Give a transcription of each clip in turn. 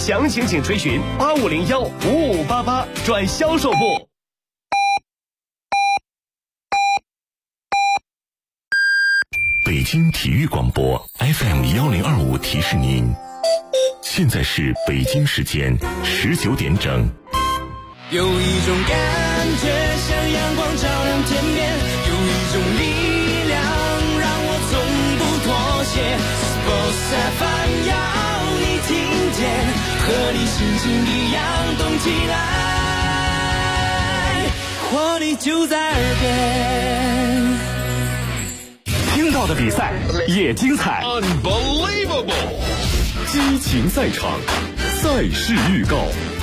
详情请垂询8501-5588转销售部。 北京体育广播 FM1025提示您，现在是北京时间19点整。 有一种感觉像阳光照亮天边，有一种力量让我从不妥协。Sports FM 要你听见，和你心情一样动起来，活力就在耳边。 听到的比赛也精彩 Unbelievable 激情赛场，赛事预告。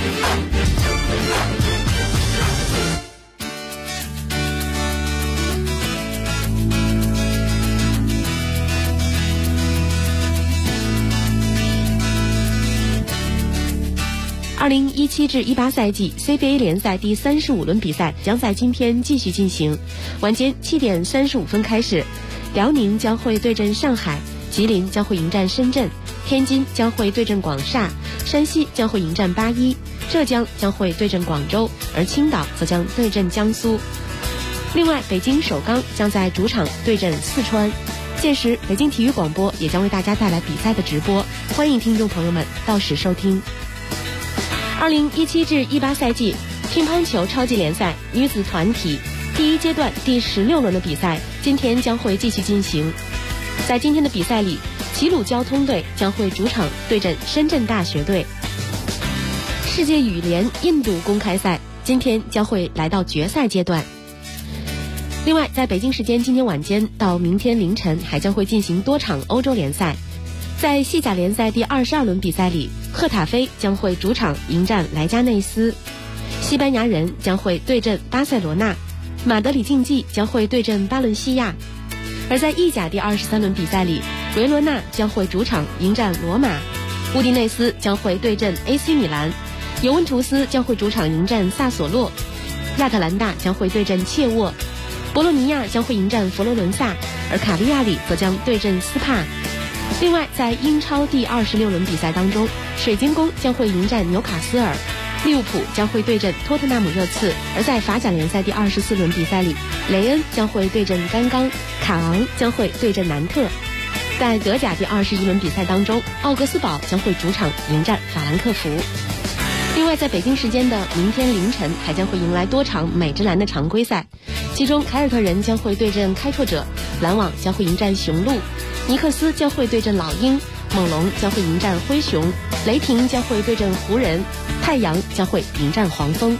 2017至18赛季 CBA 联赛第35轮比赛将在今天继续进行。晚间7点35分开始，辽宁将会对阵上海，吉林将会迎战深圳，天津将会对阵广厦，山西将会迎战81，浙江将会对阵广州，而青岛则将对阵江苏。另外，北京首钢将在主场对阵四川。届时，北京体育广播也将为大家带来比赛的直播，欢迎听众朋友们到时收听。2017至18赛季乒乓球超级联赛女子团体第一阶段第16轮的比赛今天将会继续进行。在今天的比赛里，齐鲁交通队将会主场对阵深圳大学队。世界羽联印度公开赛今天将会来到决赛阶段。另外，在北京时间今天晚间到明天凌晨还将会进行多场欧洲联赛。在西甲联赛第22轮比赛里，赫塔菲将会主场迎战莱加内斯，西班牙人将会对阵巴塞罗那，马德里竞技将会对阵巴伦西亚。而在意甲第23轮比赛里，维罗纳将会主场迎战罗马，乌迪内斯将会对阵 AC 米兰，尤文图斯将会主场迎战萨索洛，亚特兰大将会对阵切沃，博洛尼亚将会迎战佛罗伦萨，而卡利亚里则将对阵斯帕。另外，在英超第26轮比赛当中，水晶宫将会迎战纽卡斯尔，利物浦将会对阵托特纳姆热刺。而在法甲联赛第24轮比赛里，雷恩将会对阵甘刚，卡昂将会对阵南特。在德甲第21轮比赛当中，奥格斯堡将会主场迎战法兰克福。另外，在北京时间的明天凌晨还将会迎来多场美职篮的常规赛，其中凯尔特人将会对阵开拓者，篮网将会迎战雄鹿，尼克斯将会对阵老鹰，猛龙将会迎战灰熊，雷霆将会对阵湖人，太阳将会迎战黄蜂。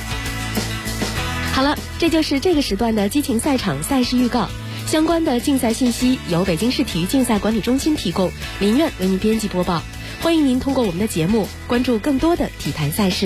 好了，这就是这个时段的激情赛场赛事预告。相关的竞赛信息由北京市体育竞赛管理中心提供，林苑为您编辑播报。欢迎您通过我们的节目关注更多的体坛赛事。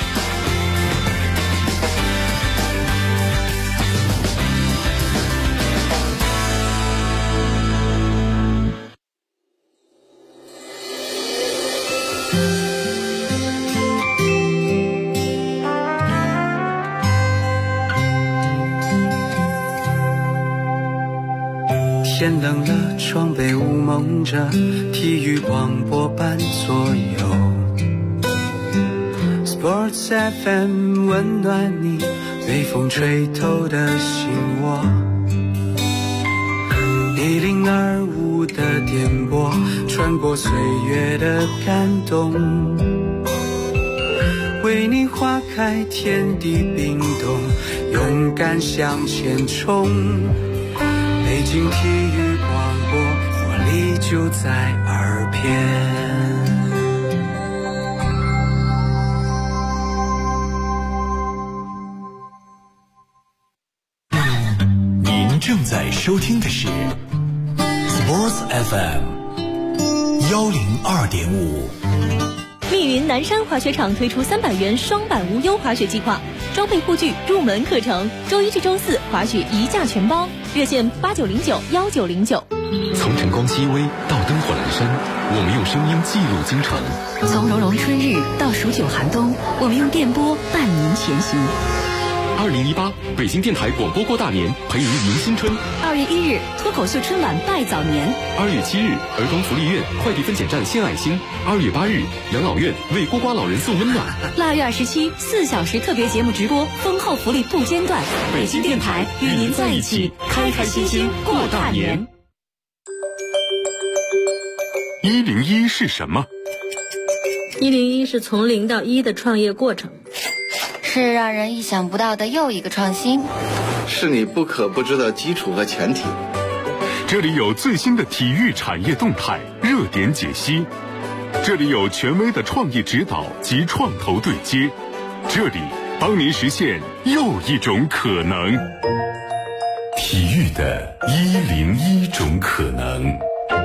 天冷了，窗被雾蒙着，体育广播伴左右。Sports FM 温暖你，被风吹透的心窝。1025的电波，穿过岁月的感动，为你花开，天地冰冻，勇敢向前冲。北京体育广播，活力就在耳边。 您正在收听的是 Sports FM 102.5。 密云南山滑雪场推出300元双板无忧滑雪计划，装备护具、入门课程，周一至周四滑雪一价全包，热线89091909。 从晨光熹微到灯火阑珊，我们用声音记录京城； 从融融春日到数九寒冬，我们用电波伴您前行。 2018北京电台广播过大年，陪您迎新春。 2月1日，脱口秀春晚拜早年。 2月7日，儿童福利院快递分拣站献爱心。2月8日，养老院为孤寡老人送温暖。 腊月27 4小时特别节目直播，丰厚福利不间断。北京电台与您在一起，开开心心过大年。 101是什么 ？101是从0到1的创业过程， 是让人意想不到的又一个创新， 是你不可不知的基础和前提。 这里有最新的体育产业动态热点解析，这里有权威的创意指导及创投对接，这里帮您实现又一种可能。体育的101种可能。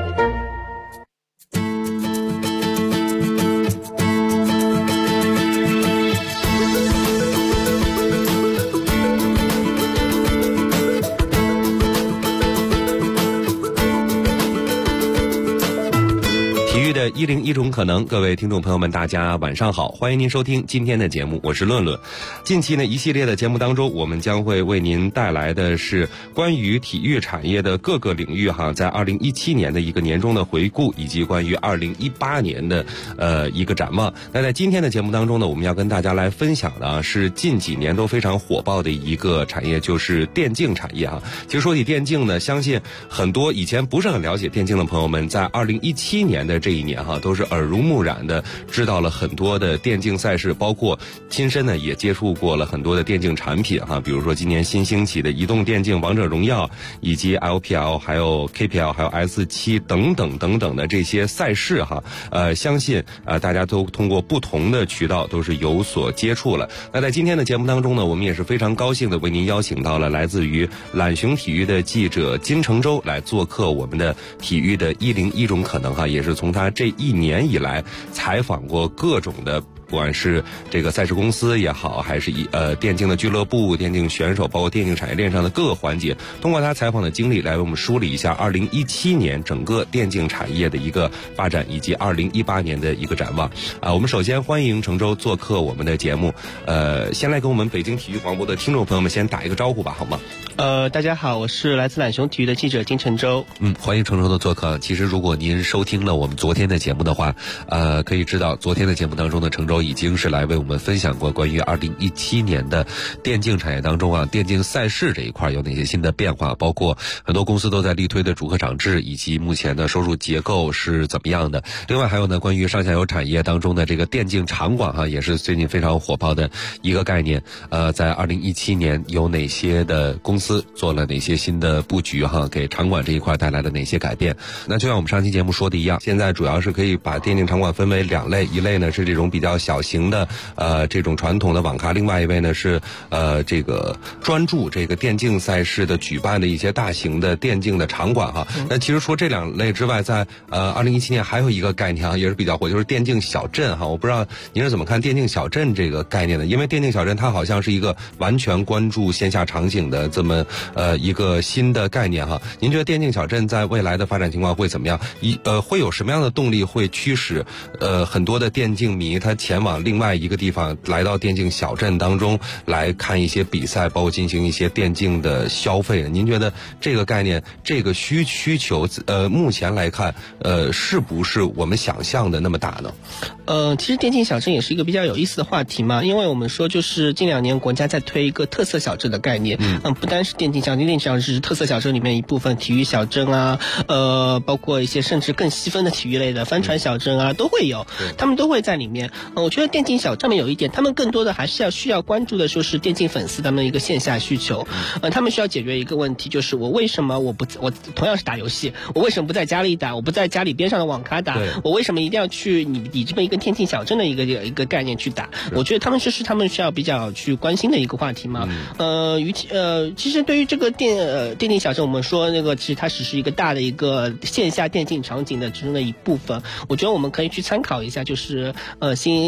101种可能，各位听众朋友们，大家晚上好，欢迎您收听今天的节目，我是论论。近期呢，一系列的节目当中，我们将会为您带来的是关于体育产业的各个领域在2017年的一个年终的回顾，以及关于2018年的一个展望。那在今天的节目当中呢，我们要跟大家来分享的是近几年都非常火爆的一个产业，就是电竞产业其实说起电竞呢，相信很多以前不是很了解电竞的朋友们，在2017年的这一年都是耳濡目染的知道了很多的电竞赛事，包括亲身呢也接触过了很多的电竞产品比如说今年新兴起的移动电竞王者荣耀，以及 LPL 还有 KPL 还有 S7 等等的这些赛事相信大家都通过不同的渠道都是有所接触了。那在今天的节目当中呢，我们也是非常高兴的为您邀请到了来自于懒熊体育的记者金承洲来做客我们的体育的101种可能也是从他这1年以来采访过各种的，不管是这个赛事公司也好，还是电竞的俱乐部、电竞选手，包括电竞产业链上的各个环节，通过他采访的经历来为我们梳理一下2017年整个电竞产业的一个发展，以及2018年的一个展望。我们首先欢迎承洲做客我们的节目，先来跟我们北京体育广播的听众朋友们先打一个招呼吧，好吗？ 大家好，我是来自懒熊体育的记者金承洲。 欢迎承洲的做客。其实如果您收听了我们昨天的节目的话，可以知道昨天的节目当中呢，承洲已经是来为我们分享过关于2017年的电竞产业当中电竞赛事这一块有哪些新的变化，包括很多公司都在力推的主客场制，以及目前的收入结构是怎么样的。另外还有呢，关于上下游产业当中的这个电竞场馆也是最近非常火爆的一个概念。在2017年有哪些的公司做了哪些新的布局给场馆这一块带来了哪些改变。那就像我们上期节目说的一样，现在主要是可以把电竞场馆分为2类，一类呢是这种比较小型的这种传统的网咖，另外一位呢是这个专注这个电竞赛事的举办的一些大型的电竞的场馆那其实除这2类之外，在2017年还有一个概念也是比较火，就是电竞小镇我不知道您是怎么看电竞小镇这个概念的？因为电竞小镇它好像是一个完全关注线下场景的这么一个新的概念您觉得电竞小镇在未来的发展情况会怎么样？会有什么样的动力会驱使很多的电竞迷他前往另外一个地方，来到电竞小镇当中来看一些比赛，包括进行一些电竞的消费？您觉得这个概念这个需求目前来看是不是我们想象的那么大呢？ 其实电竞小镇也是一个比较有意思的话题嘛，因为我们说就是近2年国家在推一个特色小镇的概念，不单是电竞小镇，电竞小镇是特色小镇里面一部分，体育小镇包括一些甚至更细分的体育类的帆船小镇都会有，他们都会在里面。我觉得电竞小镇上面有一点，他们更多的还是需要关注的就是电竞粉丝他们一个线下需求，他们需要解决一个问题，就是我为什么我同样是打游戏，我为什么不在家里打，我不在家里边上的网咖打，我为什么一定要去你这么一个电竞小镇的一个概念去打？我觉得他们是他们需要比较去关心的一个话题嘛。其实对于这个电竞小镇，我们说那个其实它只是一个大的一个线下电竞场景的其中的一部分。我觉得我们可以去参考一下，就是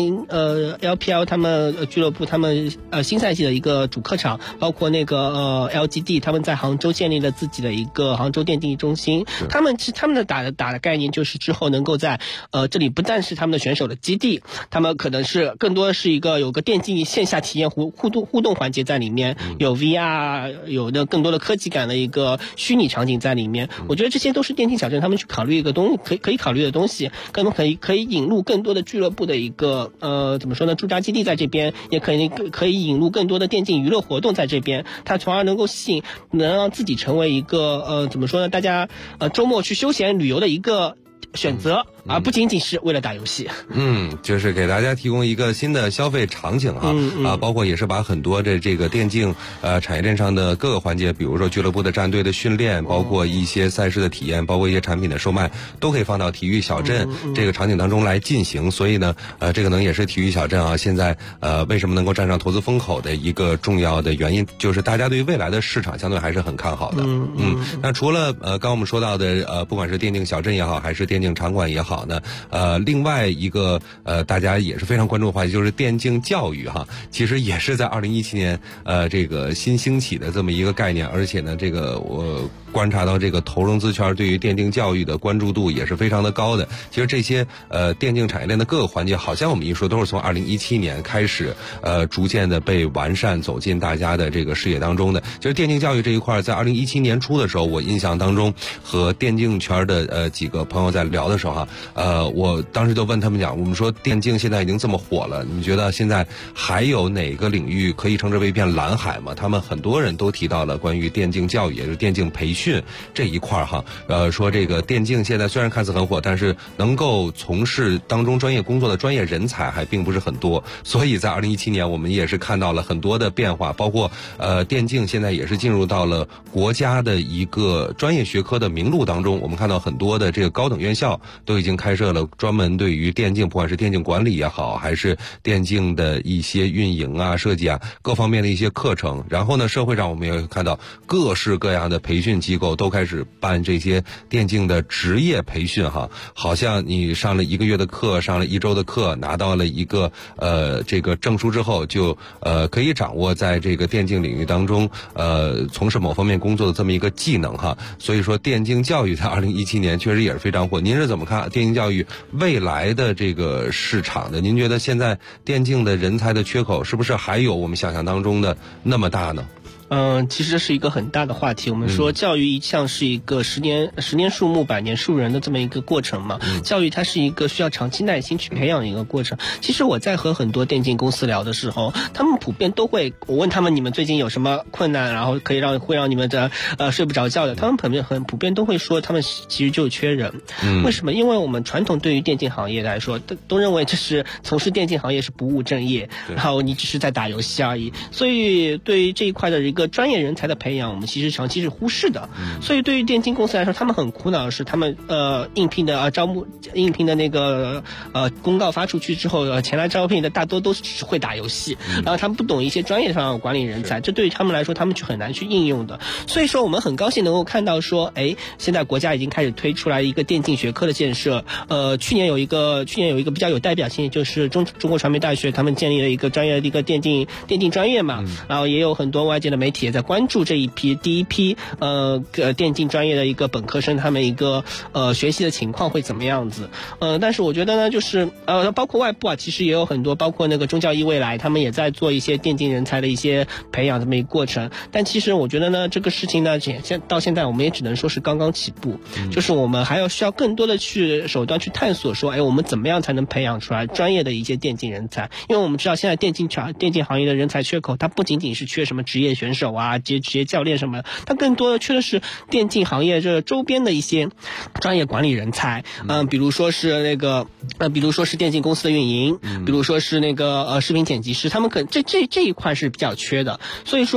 明LPL 他们俱乐部他们新赛季的一个主客场，包括那个LGD 他们在杭州建立了自己的一个杭州电竞中心。他们的打的概念就是之后能够在这里不但是他们的选手的基地，他们可能是更多的是有个电竞线下体验互动环节在里面，有 VR， 有的更多的科技感的一个虚拟场景在里面。我觉得这些都是电竞小镇他们去考虑一个可以考虑的东西，可以引入更多的俱乐部的一个怎么说呢，驻扎基地在这边，也可以引入更多的电竞娱乐活动在这边，它从而能够能让自己成为一个怎么说呢，大家周末去休闲旅游的一个选择，而不仅仅是为了打游戏。 就是给大家提供一个新的消费场景包括也是把很多的这个电竞产业链上的各个环节，比如说俱乐部的战队的训练，包括一些赛事的体验，包括一些产品的售卖，都可以放到体育小镇这个场景当中来进行。所以呢，这个能也是体育小镇现在为什么能够站上投资风口的一个重要的原因，就是大家对于未来的市场相对还是很看好的。那除了刚我们说到的不管是电竞小镇也好，还是电竞场馆也好呢，另外一个大家也是非常关注的话题，就是电竞教育其实也是在2017年这个新兴起的这么一个概念，而且呢，这个我观察到这个投融资圈对于电竞教育的关注度也是非常的高的。其实这些电竞产业链的各个环节，好像我们一说都是从2017年开始逐渐的被完善，走进大家的这个视野当中的。其实电竞教育这一块，在2017年初的时候，我印象当中和电竞圈的几个朋友在聊的时候我当时就问他们讲，我们说电竞现在已经这么火了，你们觉得现在还有哪个领域可以称之为一片蓝海吗？他们很多人都提到了关于电竞教育，也就是电竞培训这一块说这个电竞现在虽然看似很火，但是能够从事当中专业工作的专业人才还并不是很多。所以在2017年我们也是看到了很多的变化，包括电竞现在也是进入到了国家的一个专业学科的名录当中。我们看到很多的这个高等院校都已经开设了专门对于电竞，不管是电竞管理也好，还是电竞的一些运营设计各方面的一些课程。然后呢，社会上我们也会看到各式各样的培训机构都开始办这些电竞的职业培训好像你上了1个月的课，上了1周的课，拿到了一个这个证书之后，就可以掌握在这个电竞领域当中从事某方面工作的这么一个技能所以说电竞教育在2017年确实也是非常火。您是怎么看电竞教育未来的这个市场的？您觉得现在电竞的人才的缺口是不是还有我们想象当中的那么大呢？ 其实是一个很大的话题。我们说教育一向是一个十年树木百年树人的这么一个过程嘛。教育它是一个需要长期耐心去培养的一个过程。其实我在和很多电竞公司聊的时候，他们普遍都会，我问他们你们最近有什么困难，然后会让你们的睡不着觉的，他们普遍都会说他们其实就缺人。为什么？因为我们传统对于电竞行业来说都认为这是从事电竞行业是不务正业，然后你只是在打游戏而已。所以对于这一块的一个专业人才的培养，我们其实长期是忽视的。所以对于电竞公司来说，他们很苦恼的是，他们应聘的那个公告发出去之后，前来招聘的大多都是只会打游戏，然后他们不懂一些专业上的管理人才，这对于他们来说，他们就很难去应用的。所以说，我们很高兴能够看到说，现在国家已经开始推出来一个电竞学科的建设。去年有一个比较有代表性，就是中国传媒大学他们建立了一个专业的一个电竞专业嘛，然后也有很多外界的媒体也在关注这第一批电竞专业的一个本科生他们一个学习的情况会怎么样子。但是我觉得呢，就是包括外部其实也有很多，包括那个中教艺未来他们也在做一些电竞人才的一些培养这么一个过程。但其实我觉得呢，这个事情呢到现在我们也只能说是刚刚起步，就是我们还需要更多的手段去探索说，我们怎么样才能培养出来专业的一些电竞人才。因为我们知道现在电竞行业的人才缺口，它不仅仅是缺什么职业选手职业教练什么的，它更多的缺的是电竞行业这周边的一些专业管理人才。比如说是电竞公司的运营，比如说是那个视频剪辑师，他们这一块是比较缺的。所以说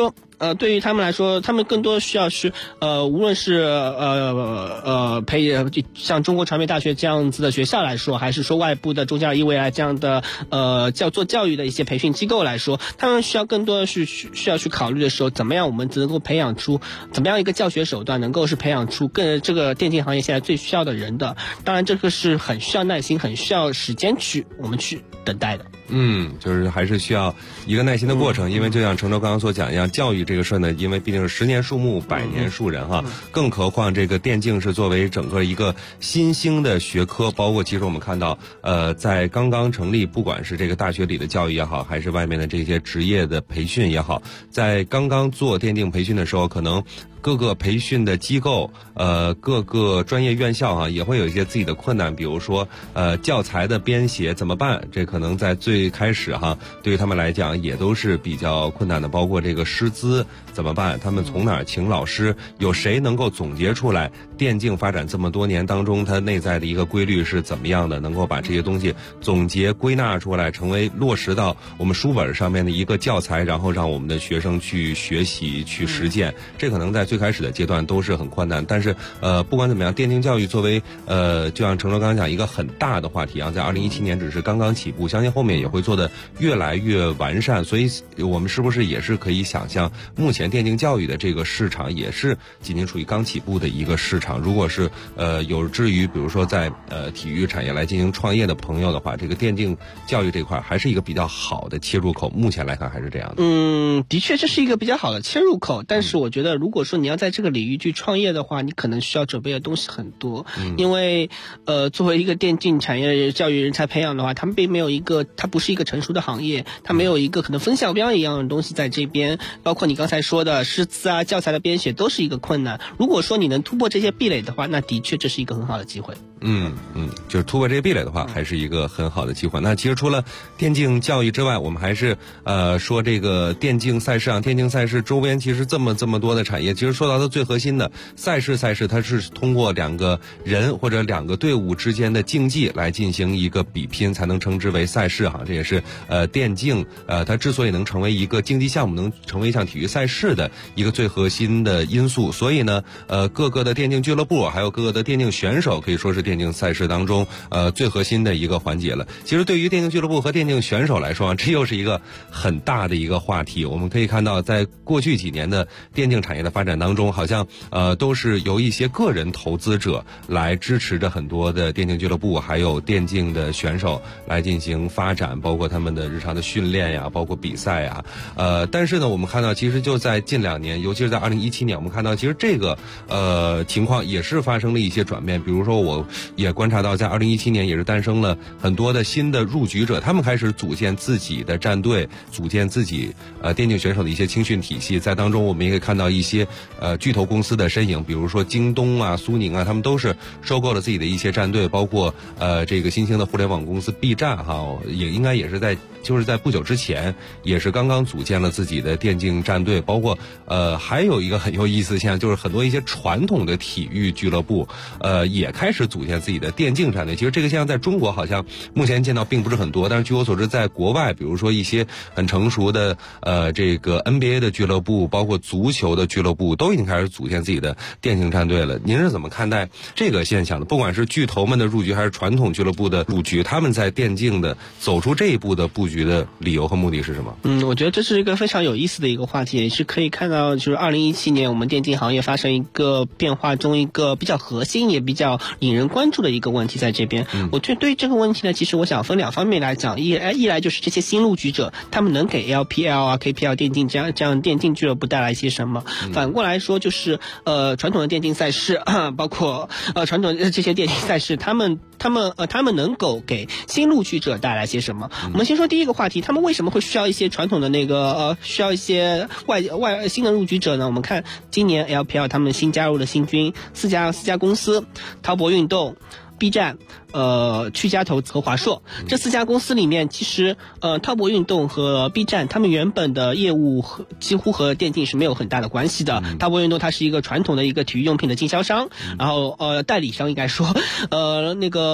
对于他们来说，他们更多需要是无论是像中国传媒大学这样子的学校来说，还是说外部的中嘉易未来这样的做教育的一些培训机构来说，他们需要更多的是需要去考虑的时候，怎么样我们能够培养出怎么样一个教学手段，能够是培养出这个电竞行业现在最需要的人的。当然这个是很需要耐心，很需要时间我们去等待的。 就是还是需要一个耐心的过程，因为就像程州刚刚所讲一样，教育这个事呢，因为毕竟是10年树木100年树人哈，更何况这个电竞是作为整个一个新兴的学科，包括其实我们看到在刚刚成立，不管是这个大学里的教育也好，还是外面的这些职业的培训也好，在刚刚做电竞培训的时候，可能各个培训的机构各个专业院校也会有一些自己的困难，比如说教材的编写怎么办，这可能在最开始对于他们来讲也都是比较困难的，包括这个师资怎么办，他们从哪儿请老师，有谁能够总结出来电竞发展这么多年当中它内在的一个规律是怎么样的，能够把这些东西总结归纳出来，成为落实到我们书本上面的一个教材，然后让我们的学生去学习去实践，这可能在最开始的阶段都是很困难。但是不管怎么样，电竞教育作为就像程州刚刚讲一个很大的话题在2017年只是刚刚起步，相信后面也会做得越来越完善，所以我们是不是也是可以想象，目前电竞教育的这个市场也是仅仅处于刚起步的一个市场。如果是有志于比如说在体育产业来进行创业的朋友的话，这个电竞教育这块还是一个比较好的切入口，目前来看还是这样的。 的确这是一个比较好的切入口，但是我觉得如果说你要在这个领域去创业的话，你可能需要准备的东西很多，因为作为一个电竞产业教育人才培养的话，他们并没有它不是一个成熟的行业，它没有一个可能分校标一样的东西在这边，包括你刚才说的师资教材的编写都是一个困难。如果说你能突破这些壁垒的话，那的确这是一个很好的机会。 就是突破这些壁垒的话，还是一个很好的机会。那其实除了电竞教育之外，我们还是说这个电竞赛事电竞赛事周边其实这么多的产业，其实说到它最核心的赛事，它是通过2个人或者2个队伍之间的竞技来进行一个比拼，才能称之为赛事这也是电竞它之所以能成为一个竞技项目，能成为一项体育赛事的一个最核心的因素。所以呢各个的电竞俱乐部还有各个的电竞选手可以说是电竞赛事当中最核心的一个环节了。其实对于电竞俱乐部和电竞选手来说这又是一个很大的一个话题。我们可以看到在过去几年的电竞产业的发展当中，好像都是由一些个人投资者来支持着很多的电竞俱乐部还有电竞的选手来进行发展，包括他们的日常的训练呀，包括比赛呀。但是呢我们看到其实就在近2年，尤其是在2017年，我们看到其实这个情况也是发生了一些转变。比如说我也观察到在2017年也是诞生了很多的新的入局者，他们开始组建自己的战队，组建自己电竞选手的一些青训体系。在当中我们也可以看到一些巨头公司的身影，比如说京东苏宁他们都是收购了自己的一些战队，包括这个新兴的互联网公司 B 站也应该也是在不久之前也是刚刚组建了自己的电竞战队。包括还有一个很有意思的现象，就是很多一些传统的体育俱乐部也开始组建自己的电竞战队。其实这个现象在中国好像目前见到并不是很多，但是据我所知在国外，比如说一些很成熟的这个 NBA 的俱乐部，包括足球的俱乐部都已经开始组建自己的电竞战队了。您是怎么看待这个现象的？不管是巨头们的入局还是传统俱乐部的入局，他们在电竞的走出这一步的布局的理由和目的是什么？ 我觉得这是一个非常有意思的一个话题，也是可以看到就是2017年我们电竞行业发生一个变化中一个比较核心也比较引人关注的一个问题在这边。我觉得对于这个问题呢，其实我想分2方面来讲，一来就是这些新入局者他们能给 LPL KPL 电竞这样电竞俱乐部带来一些什么，反过来说就是传统的电竞赛事包括传统的这些电竞赛事他们能够给新入局者带来些什么。我们先说第一个话题，他们为什么会需要一些传统的需要一些新的入局者呢？我们看今年 LPL 他们新加入的新军四家公司，滔博运动、B 站、趣家投资和华硕，这4家公司里面，其实滔博运动和 B 站他们原本的业务几乎和电竞是没有很大的关系的。滔博运动它是一个传统的一个体育用品的经销商，然后代理商应该说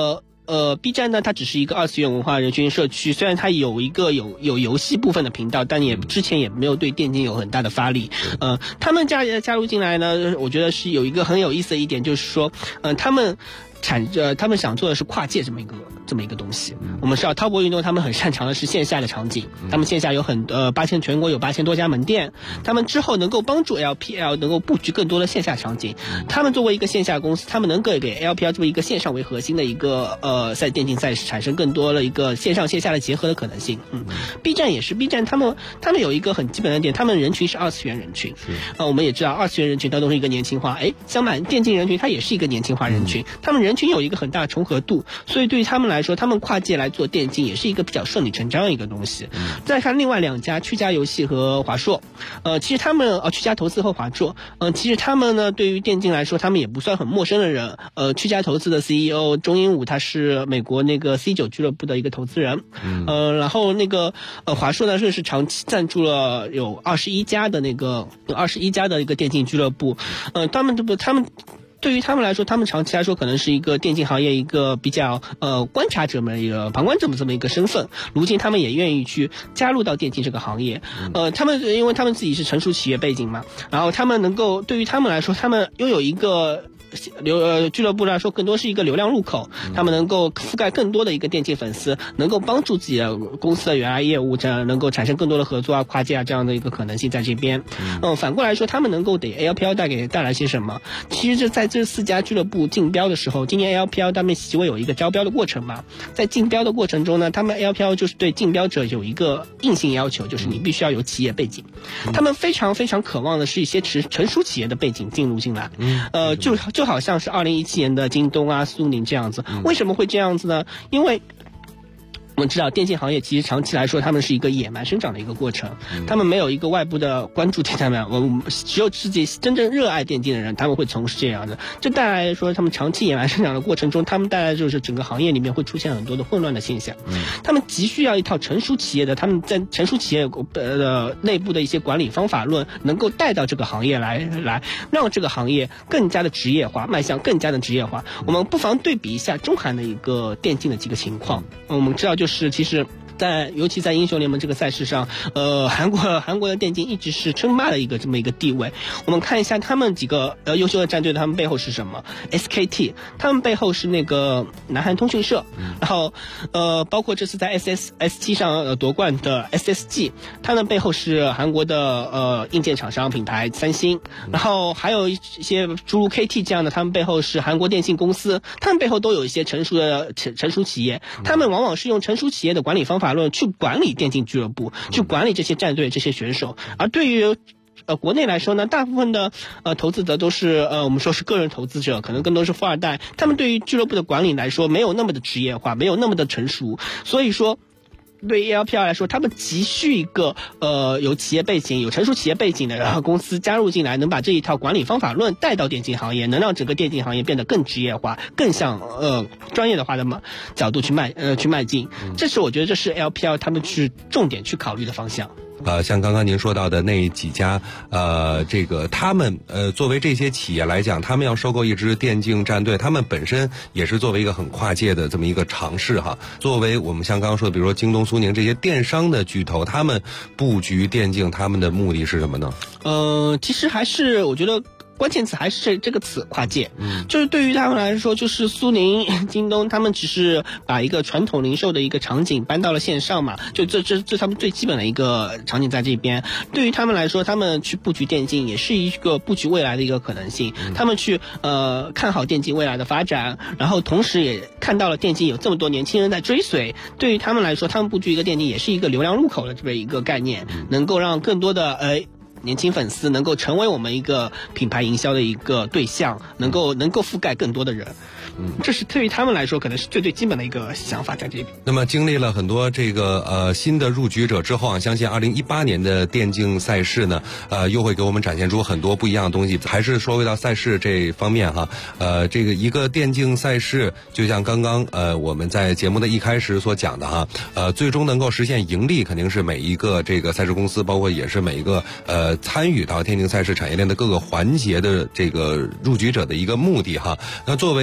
B 站呢，它只是一个2次元文化人群社区，虽然它有一个有游戏部分的频道，但之前也没有对电竞有很大的发力。他们加入进来呢，我觉得是有一个很有意思的一点，就是说，他们想做的是跨界这么一个东西。我们知道滔博运动他们很擅长的是线下的场景，他们线下有全国有8000多家门店，他们之后能够帮助 LPL 能够布局更多的线下场景。他们作为一个线下公司，他们能够给 LPL 这么一个线上为核心的一个电竞赛事产生更多的一个线上线下的结合的可能性。B 站也是 ，B 站他们有一个很基本的点，他们人群是2次元人群。我们也知道2次元人群它都是一个年轻化，相反电竞人群它也是一个年轻化人群，他们人群有一个很大的重合度，所以对于他们来说，他们跨界来做电竞也是一个比较顺理成章的一个东西。再看另外2家趣家游戏和华硕，其实他们趣家投资和华硕，其实他们呢对于电竞来说，他们也不算很陌生的人。趣家投资的 CEO 钟英武他是美国那个 C9 俱乐部的一个投资人，然后那个华硕呢是长期赞助了有21家的一个电竞俱乐部，他们对于他们来说，他们长期来说可能是一个电竞行业一个比较观察者们一个旁观者这么一个身份。如今他们也愿意去加入到电竞这个行业。因为他们自己是成熟企业背景嘛，然后他们能够对于他们来说，他们拥有一个俱乐部来说更多是一个流量入口，他们能够覆盖更多的一个电竞粉丝，能够帮助自己的公司的原来业务能够产生更多的合作跨界这样的一个可能性在这边。反过来说，他们能够给 LPL 带来些什么？其实在这4家俱乐部竞标的时候，今年 LPL 他们习会有一个招标的过程嘛，在竞标的过程中呢，他们 LPL 就是对竞标者有一个硬性要求，就是你必须要有企业背景。他们非常非常渴望的是一些成熟企业的背景进入进来。就好像是2017年的京东啊、苏宁这样子。为什么会这样子呢？因为我们知道电竞行业其实长期来说他们是一个野蛮生长的一个过程，他们没有一个外部的关注他们，只有自己真正热爱电竞的人他们会从事这样的，这带来说他们长期野蛮生长的过程中，他们带来就是整个行业里面会出现很多的混乱的现象。他们急需要一套成熟企业的，他们在成熟企业内部的一些管理方法论能够带到这个行业来让这个行业更加的职业化，迈向更加的职业化。我们不妨对比一下中韩的一个电竞的几个情况。我们知道就是其实尤其在英雄联盟这个赛事上，韩国的电竞一直是称霸的这么一个地位。我们看一下他们几个优秀的战队，他们背后是什么 ？SKT， 他们背后是那个南韩通讯社，然后包括这次在 S7 上夺冠的 SSG， 他们背后是韩国的硬件厂商品牌三星，然后还有一些诸如 KT 这样的，他们背后是韩国电信公司，他们背后都有一些成熟企业，他们往往是用成熟企业的管理方法论去管理电竞俱乐部，去管理这些战队、这些选手。而对于国内来说呢，大部分的投资者都是我们说是个人投资者，可能更多是富二代，他们对于俱乐部的管理来说没有那么的职业化，没有那么的成熟，所以说对于 LPL 来说，他们急需一个有企业背景、有成熟企业背景的公司加入进来，能把这一套管理方法论带到电竞行业，能让整个电竞行业变得更职业化、更向专业的话的角度去迈进。这是我觉得这是 LPL 他们去重点去考虑的方向。 像刚刚您说到的那几家，他们作为这些企业来讲，他们要收购一支电竞战队，他们本身也是作为一个很跨界的这么一个尝试哈。作为我们像刚刚说的，比如说京东、苏宁这些电商的巨头，他们布局电竞，他们的目的是什么呢？ 其实还是我觉得关键词还是这个词跨界，就是对于他们来说，就是苏宁、京东，他们只是把一个传统零售的一个场景搬到了线上嘛，就这他们最基本的一个场景在这边。对于他们来说，他们去布局电竞也是一个布局未来的一个可能性。他们去看好电竞未来的发展，然后同时也看到了电竞有这么多年轻人在追随。对于他们来说，他们布局一个电竞也是一个流量入口的这么一个概念，能够让更多的年轻粉丝能够成为我们一个品牌营销的一个对象，能够覆盖更多的人。这是对于他们来说可能是最基本的一个想法在这边。 那么经历了很多新的入局者之后啊，相信2018年的电竞赛事呢，又会给我们展现出很多不一样的东西。还是说回到赛事这方面哈，一个电竞赛事，就像刚刚我们在节目的一开始所讲的哈，最终能够实现盈利，肯定是每一个赛事公司，包括也是每一个参与到电竞赛事产业链的各个环节的入局者的一个目的哈。那作为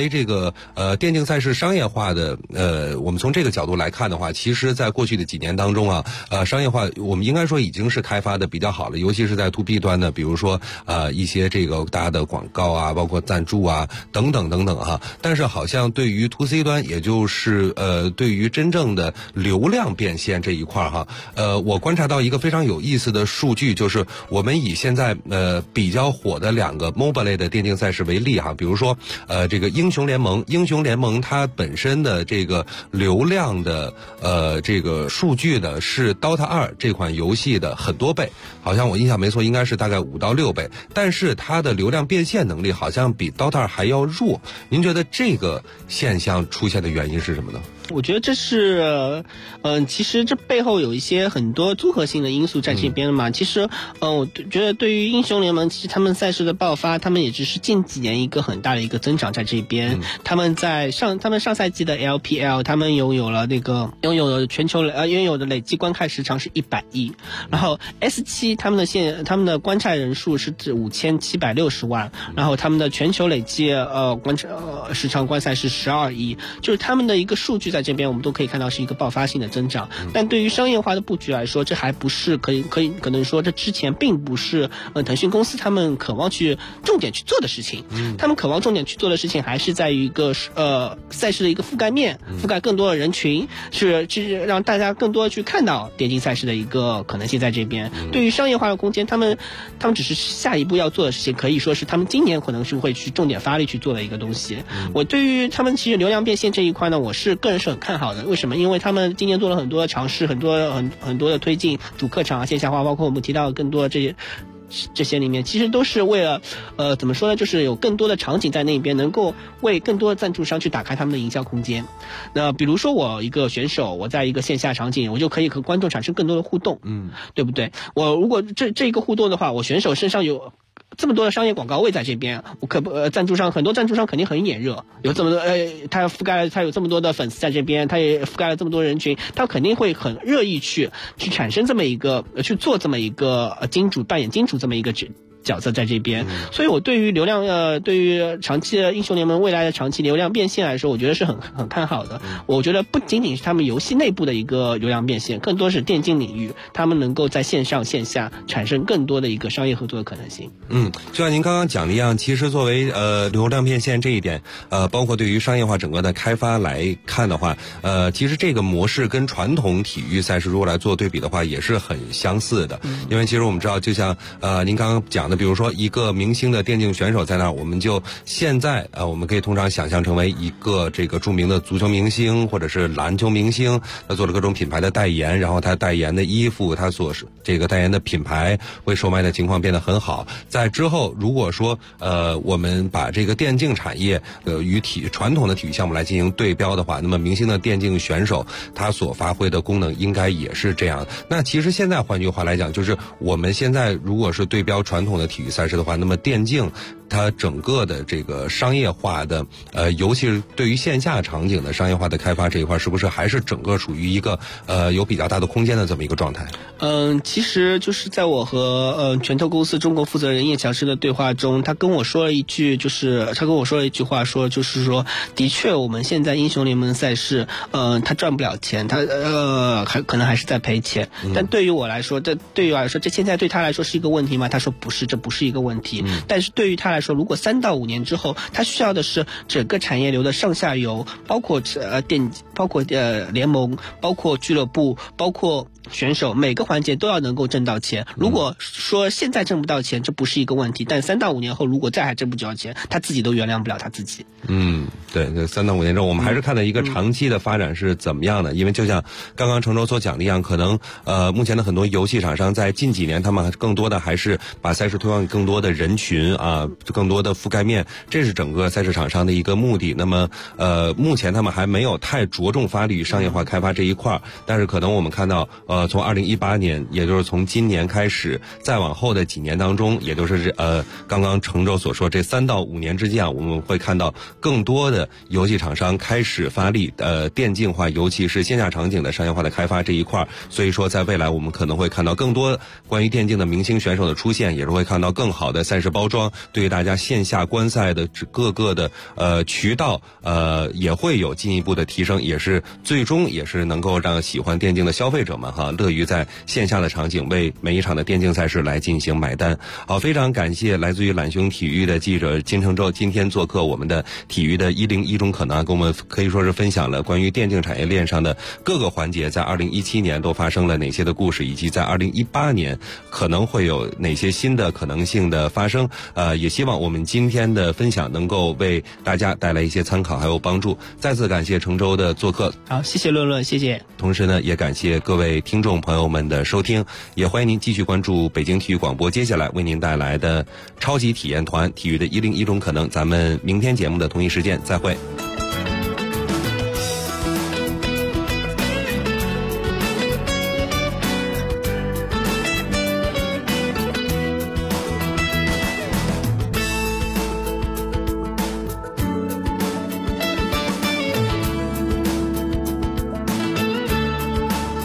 个电竞赛事商业化的我们从这个角度来看的话，其实在过去的几年当中啊，商业化我们应该说已经是开发的比较好了，尤其是在 to B 端的，比如说一些这个大的广告啊，包括赞助啊等等等等哈。但是好像对于 to C 端，也就是对于真正的流量变现这一块哈，我观察到一个非常有意思的数据，就是我们以现在比较火的2个 MOBA 类的电竞赛事为例哈，比如说这个英雄联盟它本身的这个流量的这个数据的是 DOTA 2这款游戏的很多倍，好像我印象没错应该是大概5到6倍，但是它的流量变现能力好像比 DOTA 2还要弱。您觉得这个现象出现的原因是什么呢？ 我觉得这是，其实这背后有一些很多综合性的因素在这边嘛。其实，我觉得对于英雄联盟，其实他们赛事的爆发，他们也只是近几年一个很大的一个增长在这边。他们上赛季的 LPL， 他们拥有了全球拥有的累计观看时长是100亿，然后 S7 他们的观看人数是5760万，然后他们的全球累计时长观赛是12亿，就是他们的一个数据在这边我们都可以看到是一个爆发性的增长。但对于商业化的布局来说，这还不是可能说这之前并不是腾讯公司他们渴望去重点去做的事情。他们渴望重点去做的事情还是在于一个赛事的一个覆盖面，覆盖更多的人群，是让大家更多去看到电竞赛事的一个可能性在这边。对于商业化的空间，他们只是下一步要做的事情，可以说是他们今年可能是会去重点发力去做的一个东西。我对于他们其实流量变现这一块呢，我个人是很看好的。为什么？因为他们今年做了很多尝试，很多的推进主客场线下化，包括我们提到更多这些里面，其实都是为了怎么说呢，就是有更多的场景在那边，能够为更多的赞助商去打开他们的营销空间。那比如说我一个选手，我在一个线下场景，我就可以和观众产生更多的互动，对不对？我如果这一个互动的话，我选手身上有这么多的商业广告位在这边，很多赞助商肯定很眼热，有这么多他有这么多的粉丝在这边，他也覆盖了这么多人群，他肯定会很热意去产生这么一个去做这么一个扮演金主这么一个角色在这边。所以我对于对于长期的英雄联盟未来的长期流量变现来说，我觉得是很看好的。我觉得不仅仅是他们游戏内部的一个流量变现，更多是电竞领域他们能够在线上线下产生更多的一个商业合作的可能性。 就像您刚刚讲的一样，其实作为流量变现这一点，包括对于商业化整个的开发来看的话，其实这个模式跟传统体育赛事如果来做对比的话，也是很相似的。因为其实我们知道，就像您刚刚讲的，比如说一个明星的电竞选手在那儿，我们就现在我们可以通常想象成为一个这个著名的足球明星或者是篮球明星，他做了各种品牌的代言，然后他代言的衣服，他所这个代言的品牌会售卖的情况变得很好。在之后如果说我们把这个电竞产业与传统的体育项目来进行对标的话，那么明星的电竞选手他所发挥的功能应该也是这样。那其实现在换句话来讲，就是我们现在如果是对标传统的体育赛事的话，那么电竞它整个的这个商业化的尤其是对于线下场景的商业化的开发这一块，是不是还是整个属于一个有比较大的空间的这么一个状态？ 其实就是在我和拳头公司中国负责人叶强生的对话中，他跟我说了一句话，说就是说，的确我们现在英雄联盟赛事他赚不了钱，他可能还是在赔钱。但对于我来说，这现在对他来说是一个问题吗？他说不是，这不是一个问题。但是对于他来说，如果3到5年之后，他需要的是整个产业流的上下游，包括联盟，包括俱乐部，包括选手，每个环节都要能够挣到钱。如果说现在挣不到钱，这不是一个问题，但3到5年后，如果再还挣不着钱，他自己都原谅不了他自己。 对，3到5年之后，我们还是看到一个长期的发展是怎么样的。因为就像刚刚程州所讲的一样，可能目前的很多游戏厂商在近几年，他们更多的还是把赛事推广给更多的人群啊，更多的覆盖面，这是整个赛事厂商的一个目的。那么目前他们还没有太着重发力商业化开发这一块，但是可能我们看到从2018年，也就是从今年开始，再往后的几年当中，也就是刚刚程州所说这3到5年之间啊，我们会看到更多的游戏厂商开始发力电竞化，尤其是线下场景的商业化的开发这一块。所以说在未来我们可能会看到更多关于电竞的明星选手的出现，也是会看到更好的赛事包装，对于大家线下观赛的各个的渠道也会有进一步的提升，也是最终也是能够让喜欢电竞的消费者们乐于在线下的场景为每一场的电竞赛事来进行买单。好，非常感谢来自于懒熊体育的记者金承洲今天做客我们的体育的101种可能，跟我们可以说是分享了关于电竞产业链上的各个环节在2017年都发生了哪些的故事，以及在2018年可能会有哪些新的可能性的发生。也希望我们今天的分享能够为大家带来一些参考还有帮助。再次感谢程州的做客。 好，谢谢论论，谢谢。 同时呢，也感谢各位听众朋友们的收听，也欢迎您继续关注北京体育广播接下来为您带来的超级体验团体育的101种可能。咱们明天节目的同一时间再会。